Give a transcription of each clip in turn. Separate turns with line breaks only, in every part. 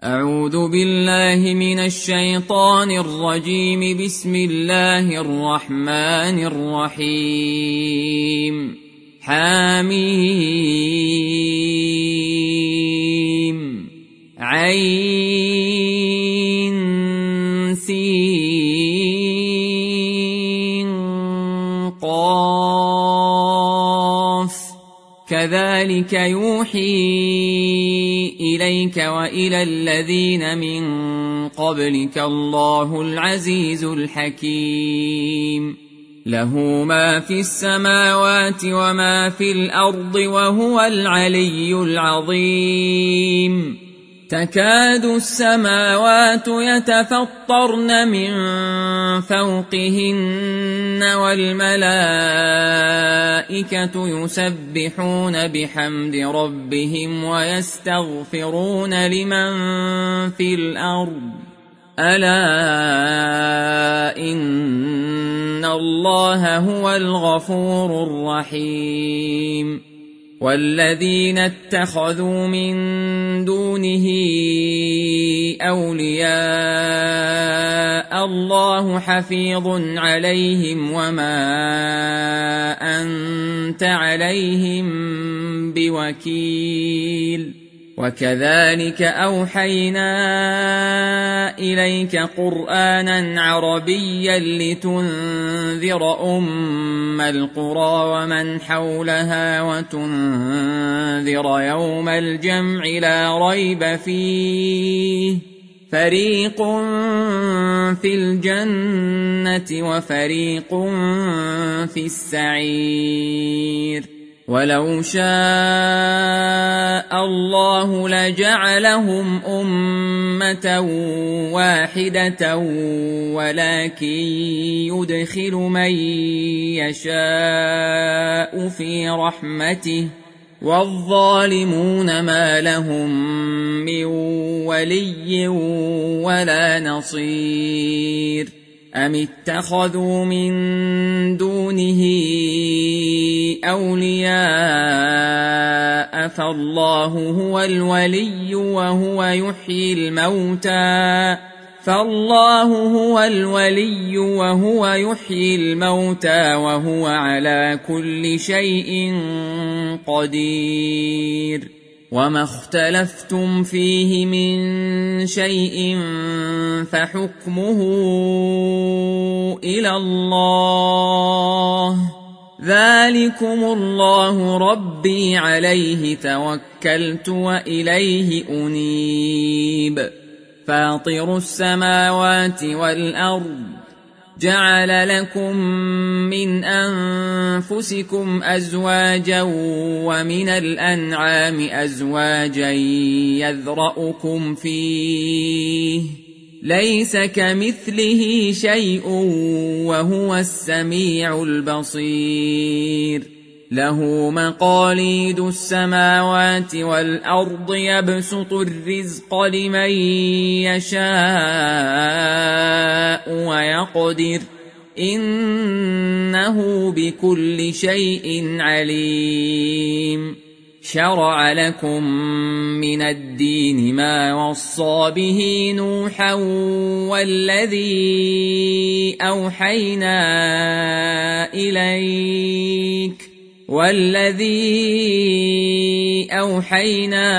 أعوذ بالله من الشيطان الرجيم. بسم الله الرحمن الرحيم. حميم عين سين قاف كذلك يوحي إليك وإلى الذين من قبلك الله العزيز الحكيم. له ما في السماوات وما في الأرض وهو العلي العظيم. تكاد السماوات يتفطرن من فوقهن والملائكة يسبحون بحمد ربهم ويستغفرون لمن في الأرض ألا إن الله هو الغفور الرحيم. والذين اتخذوا من دونه أولياء الله حفيظ عليهم وما أنت عليهم بوكيل. وكذلك أوحينا إليك قرآنا عربيا لتنذر أم القرى ومن حولها وتنذر يوم الجمع لا ريب فيه فريق في الجنة وفريق في السعير. ولو شاء الله لجعلهم أمة واحدة ولكن يدخل من يشاء في رحمته والظالمون ما لهم من ولي ولا نصير. أم اتخذوا من دونه أولياء فالله هو الولي وهو يحيي الموتى وهو على كل شيء قدير. وما اختلفتم فيه من شيء فحكمه إلى الله ذلكم الله ربي عليه توكلت وإليه أنيب. فاطر السماوات والأرض جعل لكم من أنفسكم أزواجا ومن الأنعام أزواجا يذرأكم فيه ليس كمثله شيء وهو السميع البصير. له مقاليد السماوات والأرض يبسط الرزق لمن يشاء ويقدر إنه بكل شيء عليم. شرع لكم من الدين ما وصى به نوحا والذي أوحينا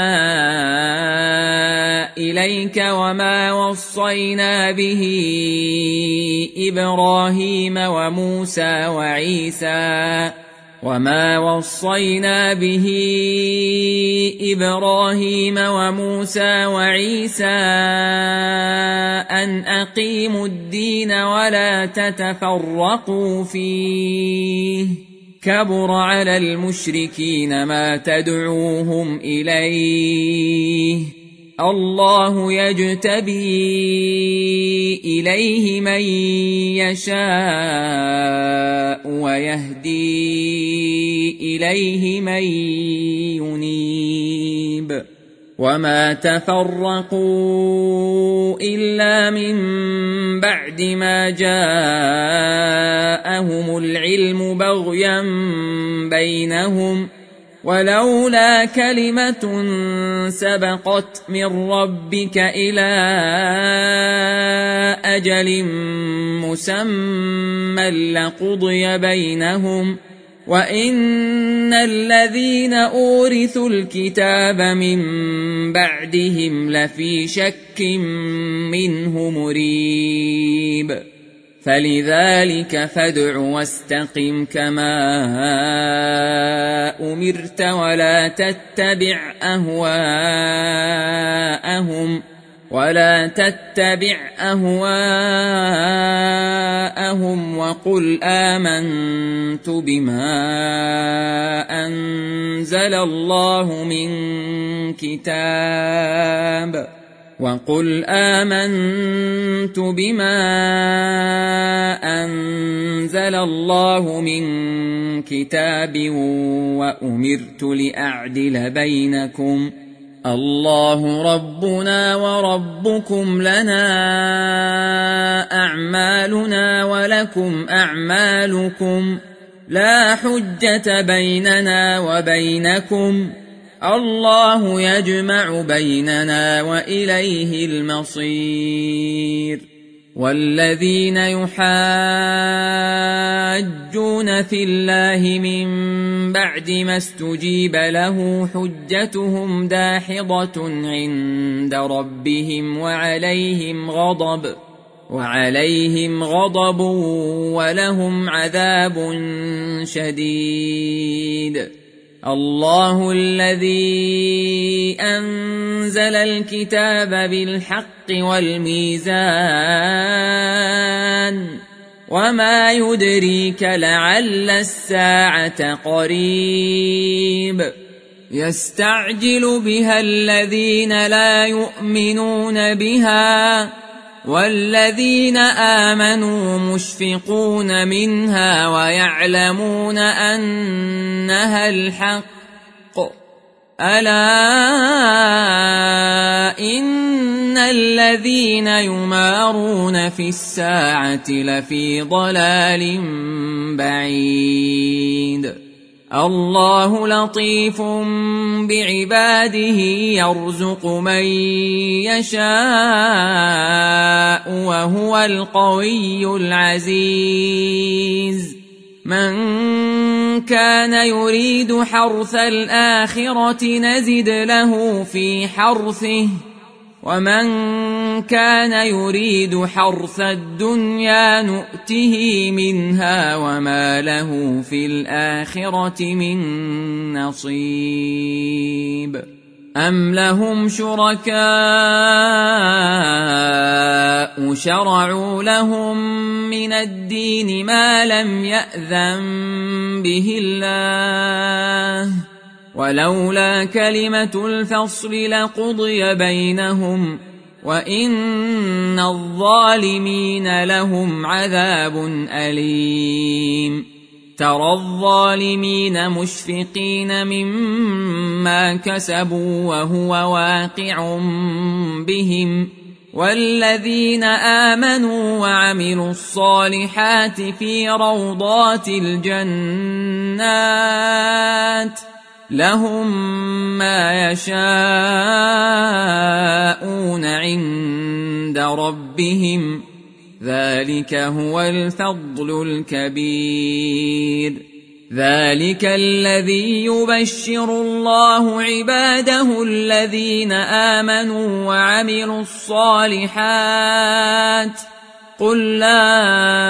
إليك وما وصينا به إبراهيم وموسى وعيسى أن أقيموا الدين ولا تتفرقوا فيه كبر على المشركين ما تدعوهم إليه الله يجتبي إليه من يشاء ويهدي إليه من ينيب. وما تفرقوا إلا من بعد ما جاءهم العلم بغيا بينهم ولولا كلمة سبقت من ربك إلى أجل مسمى لقضي بينهم وإن الذين أورثوا الكتاب من بعدهم لفي شك منه مريب فلذلك فادع واستقم كما أمرت ولا تتبع أهواءهم وقل آمنت بما أنزل الله من كتاب وأمرت لأعدل بينكم الله ربنا وربكم لنا أعمالنا ولكم أعمالكم لا حجة بيننا وبينكم الله يجمع بيننا وإليه المصير والذين يحاجون في الله من بعد ما استجيب له حجتهم داحضة عند ربهم وعليهم غضب ولهم عذاب شديد الله الذي أنزل الكتاب بالحق والميزان وما يدريك لعل الساعة قريب يستعجل بها الذين لا يؤمنون بها والذين آمنوا مشفقون منها ويعلمون أنها الحق ألا إن الذين يمارون في الساعة لفي ضلال بعيد الله لطيف بعباده يرزق من يشاء وهو القوي العزيز من كان يريد حرث الآخرة نزد له في حرثه ومن كان يريد حرث الدنيا نؤته منها وما له في الآخرة من نصيب أم لهم شركاء شرعوا لهم من الدين ما لم يأذن به الله ولولا كلمة الفصل لقضي بينهم وإن الظالمين لهم عذاب أليم ترى الظالمين مشفقين مما كسبوا وهو واقع بهم والذين آمنوا وعملوا الصالحات في روضات الجنات لهم ما يشاءون عند ربهم ذلك هو الفضل الكبير ذلك الذي يبشر الله عباده الذين آمنوا وعملوا الصالحات قل لا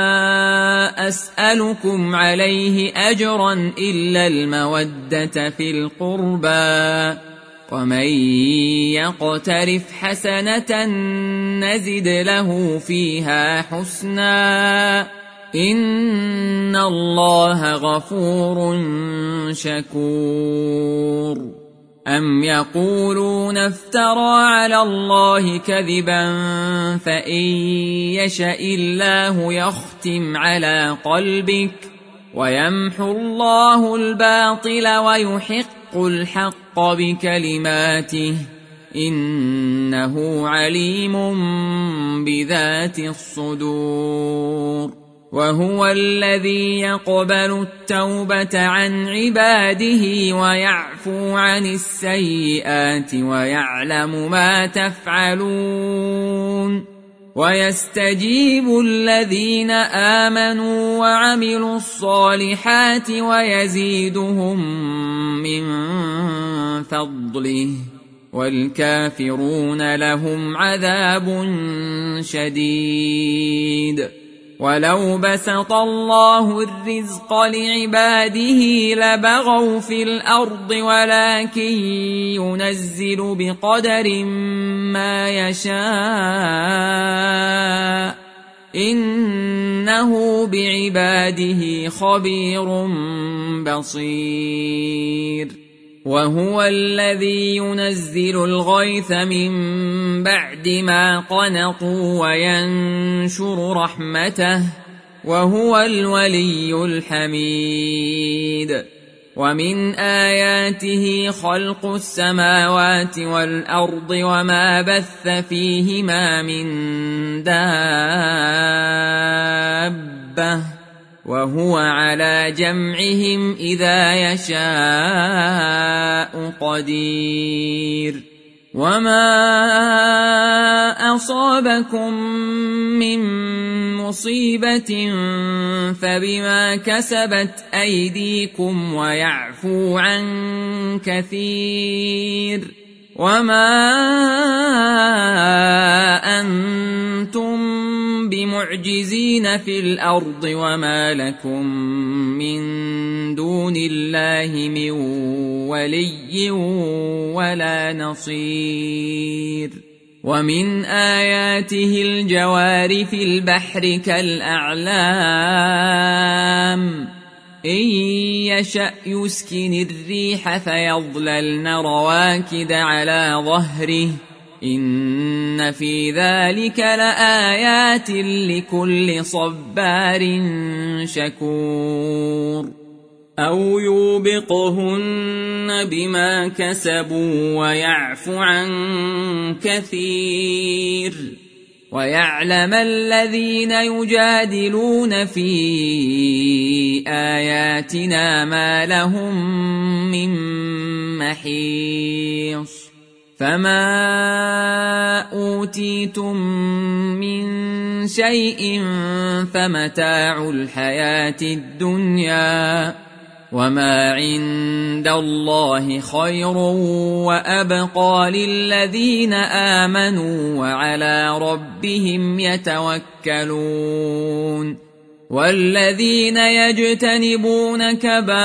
أسألكم عليه أجرا إلا المودة في القربى ومن يقترف حسنة نزد له فيها حسنا إن الله غفور شكور أم يقولون افترى على الله كذبا فإن يشاء الله يختم على قلبك ويمحو الله الباطل ويحق الحق بكلماته إنه عليم بذات الصدور وهو الذي يقبل التوبة عن عباده ويعفو عن السيئات ويعلم ما تفعلون ويستجيب الذين آمنوا وعملوا الصالحات ويزيدهم من فضله والكافرون لهم عذاب شديد. ولو بسط الله الرزق لعباده لبغوا في الأرض ولكن ينزل بقدر ما يشاء إنه بعباده خبير بصير. وهو الذي ينزل الغيث من بعد ما قنطوا وينشر رحمته وهو الولي الحميد. ومن آياته خلق السماوات والأرض وما بث فيهما من دابة وهو على جمعهم إذا يشاء قدير. وما أصابكم من مصيبة فبما كسبت أيديكم ويعفو عن كثير. وما أنتم بمعجزين في الأرض وما لكم من دون الله من ولي ولا نصير. ومن آياته الجوار في البحر كالأعلام إن يشأ يسكن الريح فيظللن رواكد على ظهره إن في ذلك لآيات لكل صبار شكور. أو يوبقهن بما كسبوا ويعفو عن كثير ويعلم الذين يجادلون في آياتنا ما لهم من محيص. فما أوتيتم من شيء فمتاع الحياة الدنيا وما عند الله خير وأبقى للذين آمنوا وعلى ربهم يتوكلون. والذين يجتنبون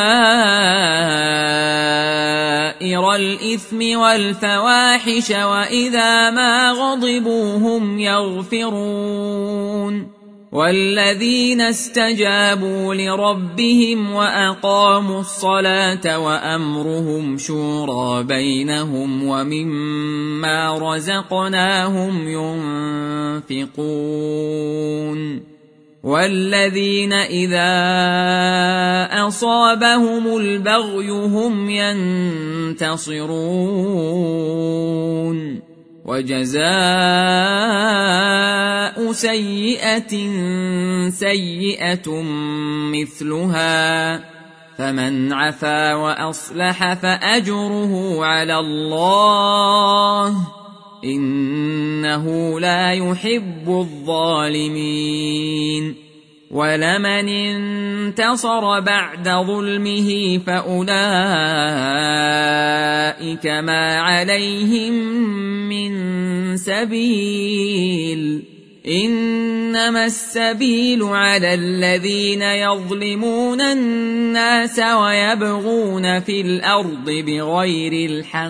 كبائر الإثم والفواحش وإذا ما غضبوا هم يغفرون. والذين استجابوا لربهم وأقاموا الصلاة وأمرهم شورى بينهم ومما رزقناهم ينفقون. والذين إذا أصابهم البغي هم ينتصرون. وجزاء سيئة سيئة مثلها فمن عفا وأصلح فأجره على الله إنه لا يحب الظالمين. ولمن انتصر بعد ظلمه فأولئك ما عليهم من سبيل إنما السبيل على الذين يظلمون الناس ويبغون في الأرض بغير الحق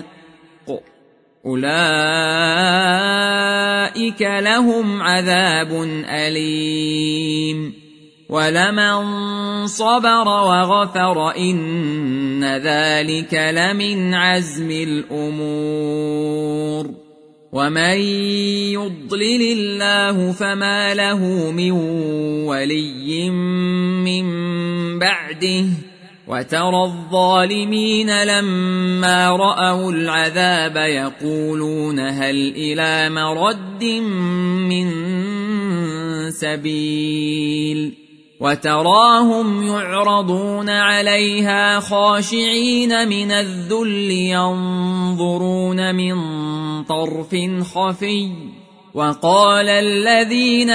أولئك لهم عذاب أليم. ولمن صبر وغفر إن ذلك لمن عزم الأمور. ومن يضلل الله فما له من ولي من بعده وترى الظالمين لما رأوا العذاب يقولون هل إلى مرد من سبيل وتراهم يعرضون عليها خاشعين من الذل ينظرون من طرف خفي وقال الذين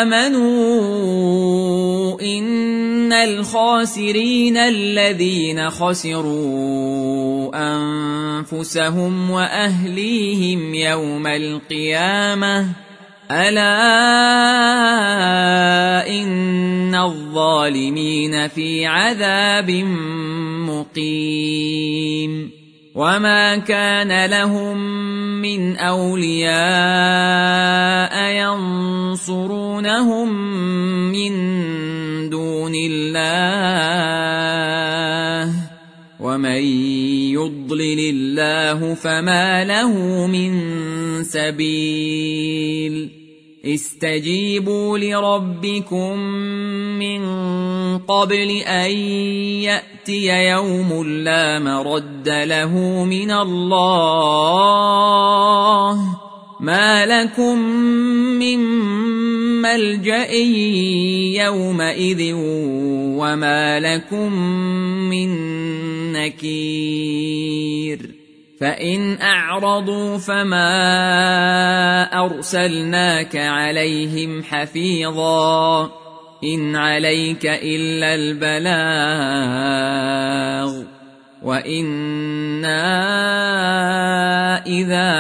آمنوا إن الخاسرين الذين خسروا أنفسهم وأهليهم يوم القيامة ألا إن الظالمين في عذاب مقيم وما كان لهم من أولياء ينصرونهم من دون الله ومن يضلل الله فما له من سبيل استجيبوا لربكم من قبل أن يأتي يوم لا مرد له من الله ما لكم من ملجأ يومئذ وما لكم من نكير فإن أعرضوا فما أرسلناك عليهم حفيظا إن عليك إلا البلاغ وإنا إذا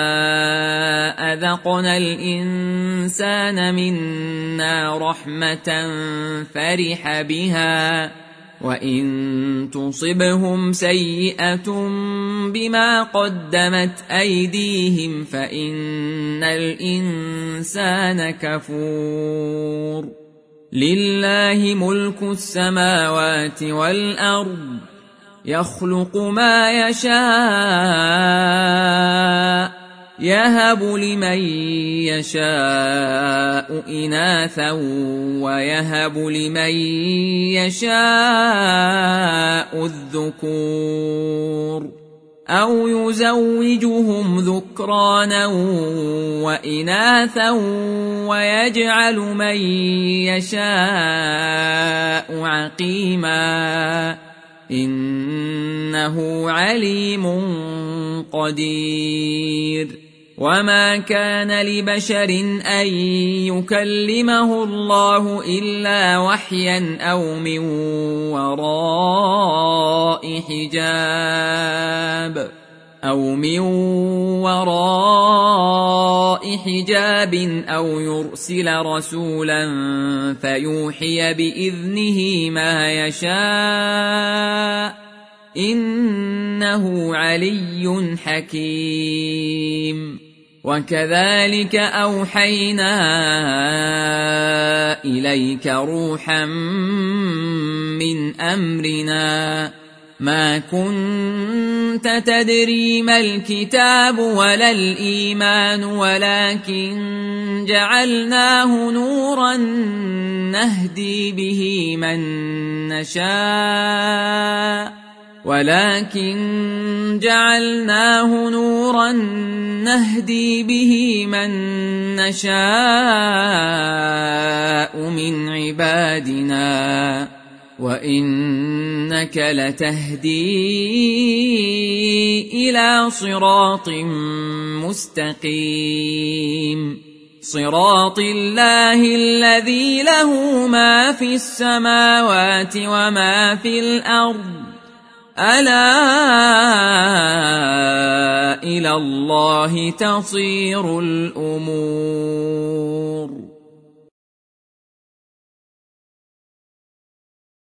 أذقنا الإنسان منا رحمة فرح بها وإن تصبهم سيئة بما قدمت أيديهم فإن الإنسان كفور لله ملك السماوات والأرض يخلق ما يشاء يهب لمن يشاء إناثا ويهب لمن يشاء الذكور أو يزوجهم ذكرانا وإناثا ويجعل من يشاء عقيما إنه عليم قدير وما كان لبشر أن يكلمه الله إلا وحيا أو من وراء حجاب أو يرسل رسولا فيوحي بإذنه ما يشاء إنه علي حكيم وكذلك أوحينا إليك روحا من أمرنا ما كنت تدري ما الكتاب ولا الإيمان ولكن جعلناه نورا نهدي به من نشاء من عبادنا وإنك لتهدي إلى صراط مستقيم صراط الله الذي له ما في السماوات وما في الأرض ألا إلى الله تصير الأمور